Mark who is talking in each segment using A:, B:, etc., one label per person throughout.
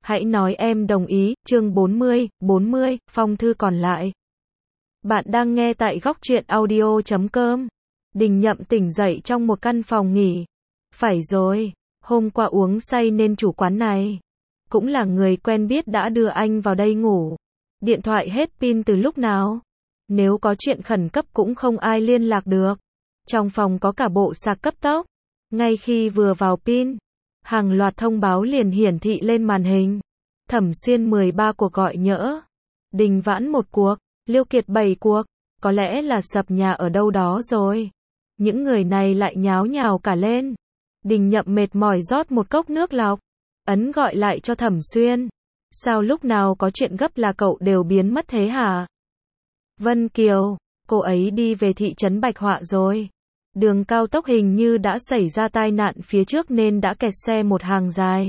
A: Hãy nói em đồng ý, chương 40, phong thư còn lại. Bạn đang nghe tại góc truyện audio.com. Đình Nhậm tỉnh dậy trong một căn phòng nghỉ. Phải rồi, hôm qua uống say nên chủ quán này cũng là người quen biết đã đưa anh vào đây ngủ. Điện thoại hết pin từ lúc nào? Nếu có chuyện khẩn cấp cũng không ai liên lạc được. Trong phòng có cả bộ sạc cấp tốc. Ngay khi vừa vào pin, hàng loạt thông báo liền hiển thị lên màn hình. Thẩm Xuyên 13 cuộc gọi nhỡ, Đình Vãn 1 cuộc, Liêu Kiệt 7 cuộc, có lẽ là sập nhà ở đâu đó rồi. Những người này lại nháo nhào cả lên. Đình Nhậm mệt mỏi rót một cốc nước lọc, ấn gọi lại cho Thẩm Xuyên. Sao lúc nào có chuyện gấp là cậu đều biến mất thế hả? Vân Kiều, cô ấy đi về thị trấn Bạch Họa rồi. Đường cao tốc hình như đã xảy ra tai nạn phía trước nên đã kẹt xe một hàng dài.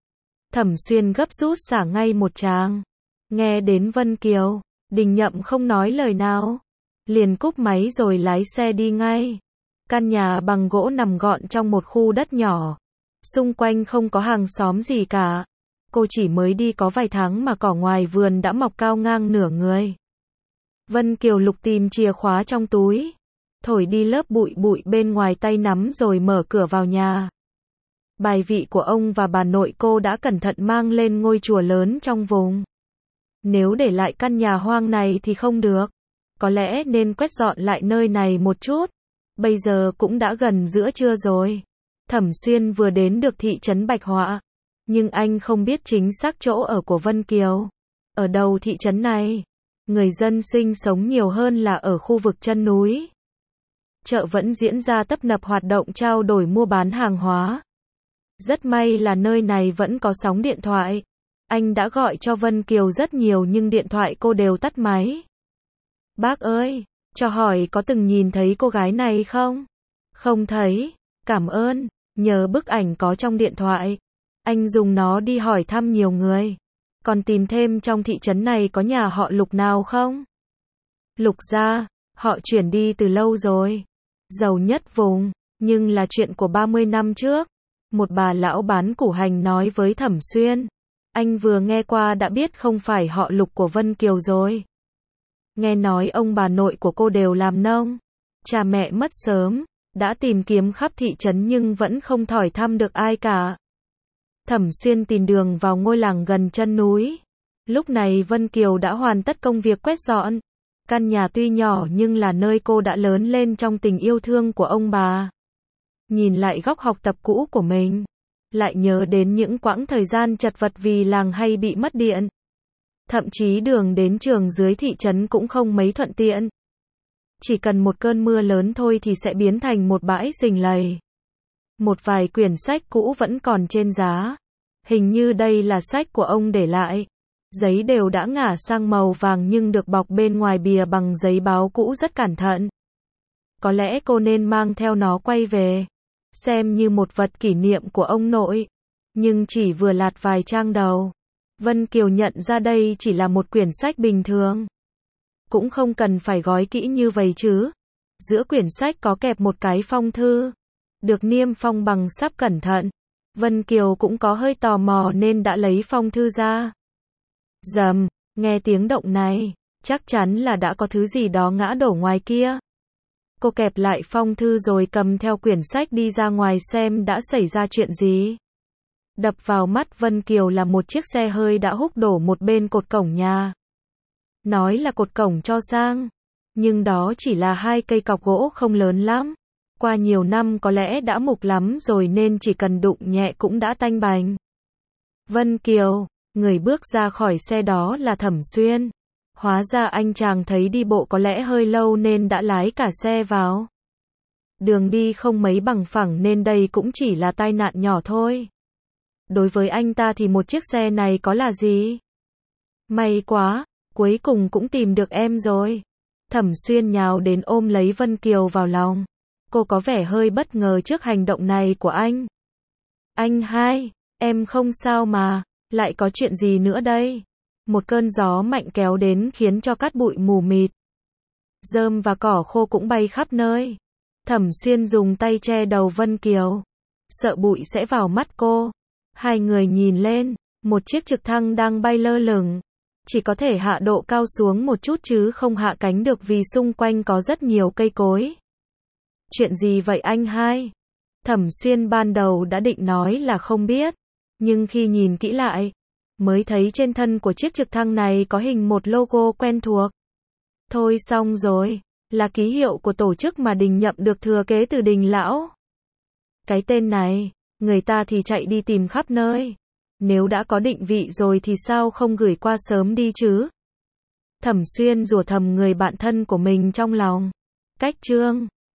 A: Thẩm Xuyên gấp rút xả ngay một tràng. Nghe đến Vân Kiều, Đình Nhậm không nói lời nào, liền cúp máy rồi lái xe đi ngay. Căn nhà bằng gỗ nằm gọn trong một khu đất nhỏ, xung quanh không có hàng xóm gì cả. Cô chỉ mới đi có vài tháng mà cỏ ngoài vườn đã mọc cao ngang nửa người. Vân Kiều lục tìm chìa khóa trong túi, thổi đi lớp bụi bụi bên ngoài tay nắm rồi mở cửa vào nhà. Bài vị của ông và bà nội cô đã cẩn thận mang lên ngôi chùa lớn trong vùng. Nếu để lại căn nhà hoang này thì không được. Có lẽ nên quét dọn lại nơi này một chút. Bây giờ cũng đã gần giữa trưa rồi. Thẩm Xuyên vừa đến được thị trấn Bạch Họa, nhưng anh không biết chính xác chỗ ở của Vân Kiều. Ở đầu thị trấn này, người dân sinh sống nhiều hơn là ở khu vực chân núi. Chợ vẫn diễn ra tấp nập hoạt động trao đổi mua bán hàng hóa. Rất may là nơi này vẫn có sóng điện thoại. Anh đã gọi cho Vân Kiều rất nhiều nhưng điện thoại cô đều tắt máy. Bác ơi, cho hỏi có từng nhìn thấy cô gái này không? Không thấy, cảm ơn, nhờ bức ảnh có trong điện thoại. Anh dùng nó đi hỏi thăm nhiều người. Còn tìm thêm trong thị trấn này có nhà họ Lục nào không? Lục gia, họ chuyển đi từ lâu rồi. Giàu nhất vùng, nhưng là chuyện của 30 năm trước. Một bà lão bán củ hành nói với Thẩm Xuyên. Anh vừa nghe qua đã biết không phải họ Lục của Vân Kiều rồi. Nghe nói ông bà nội của cô đều làm nông. Cha mẹ mất sớm, đã tìm kiếm khắp thị trấn nhưng vẫn không hỏi thăm được ai cả. Thẩm Xuyên tìm đường vào ngôi làng gần chân núi. Lúc này Vân Kiều đã hoàn tất công việc quét dọn. Căn nhà tuy nhỏ nhưng là nơi cô đã lớn lên trong tình yêu thương của ông bà. Nhìn lại góc học tập cũ của mình, lại nhớ đến những quãng thời gian chật vật vì làng hay bị mất điện. Thậm chí đường đến trường dưới thị trấn cũng không mấy thuận tiện. Chỉ cần một cơn mưa lớn thôi thì sẽ biến thành một bãi rình lầy. Một vài quyển sách cũ vẫn còn trên giá. Hình như đây là sách của ông để lại. Giấy đều đã ngả sang màu vàng nhưng được bọc bên ngoài bìa bằng giấy báo cũ rất cẩn thận. Có lẽ cô nên mang theo nó quay về, xem như một vật kỷ niệm của ông nội. Nhưng chỉ vừa lật vài trang đầu, Vân Kiều nhận ra đây chỉ là một quyển sách bình thường. Cũng không cần phải gói kỹ như vậy chứ. Giữa quyển sách có kẹp một cái phong thư, được niêm phong bằng sáp cẩn thận. Vân Kiều cũng có hơi tò mò nên đã lấy phong thư ra. Rầm, nghe tiếng động này, chắc chắn là đã có thứ gì đó ngã đổ ngoài kia. Cô kẹp lại phong thư rồi cầm theo quyển sách đi ra ngoài xem đã xảy ra chuyện gì. Đập vào mắt Vân Kiều là một chiếc xe hơi đã húc đổ một bên cột cổng nhà. Nói là cột cổng cho sang, nhưng đó chỉ là hai cây cọc gỗ không lớn lắm. Qua nhiều năm có lẽ đã mục lắm rồi nên chỉ cần đụng nhẹ cũng đã tanh bành. Vân Kiều, người bước ra khỏi xe đó là Thẩm Xuyên. Hóa ra anh chàng thấy đi bộ có lẽ hơi lâu nên đã lái cả xe vào. Đường đi không mấy bằng phẳng nên đây cũng chỉ là tai nạn nhỏ thôi. Đối với anh ta thì một chiếc xe này có là gì? May quá, cuối cùng cũng tìm được em rồi. Thẩm Xuyên nhào đến ôm lấy Vân Kiều vào lòng. Cô có vẻ hơi bất ngờ trước hành động này của anh. Anh hai, em không sao mà, lại có chuyện gì nữa đây? Một cơn gió mạnh kéo đến khiến cho cát bụi mù mịt. Rơm và cỏ khô cũng bay khắp nơi. Thẩm Xuyên dùng tay che đầu Vân Kiều, sợ bụi sẽ vào mắt cô. Hai người nhìn lên, Một chiếc trực thăng đang bay lơ lửng. Chỉ có thể hạ độ cao xuống một chút chứ không hạ cánh được vì xung quanh có rất nhiều cây cối. Chuyện gì vậy anh hai? Thẩm Xuyên ban đầu đã định nói là không biết. Nhưng khi nhìn kỹ lại, mới thấy trên thân của chiếc trực thăng này có hình một logo quen thuộc. Thôi xong rồi, là ký hiệu của tổ chức mà Đình Nhậm được thừa kế từ Đình lão. Cái tên này, người ta thì chạy đi tìm khắp nơi. Nếu đã có định vị rồi thì sao không gửi qua sớm đi chứ? Thẩm Xuyên rủa thầm người bạn thân của mình trong lòng. Cách chương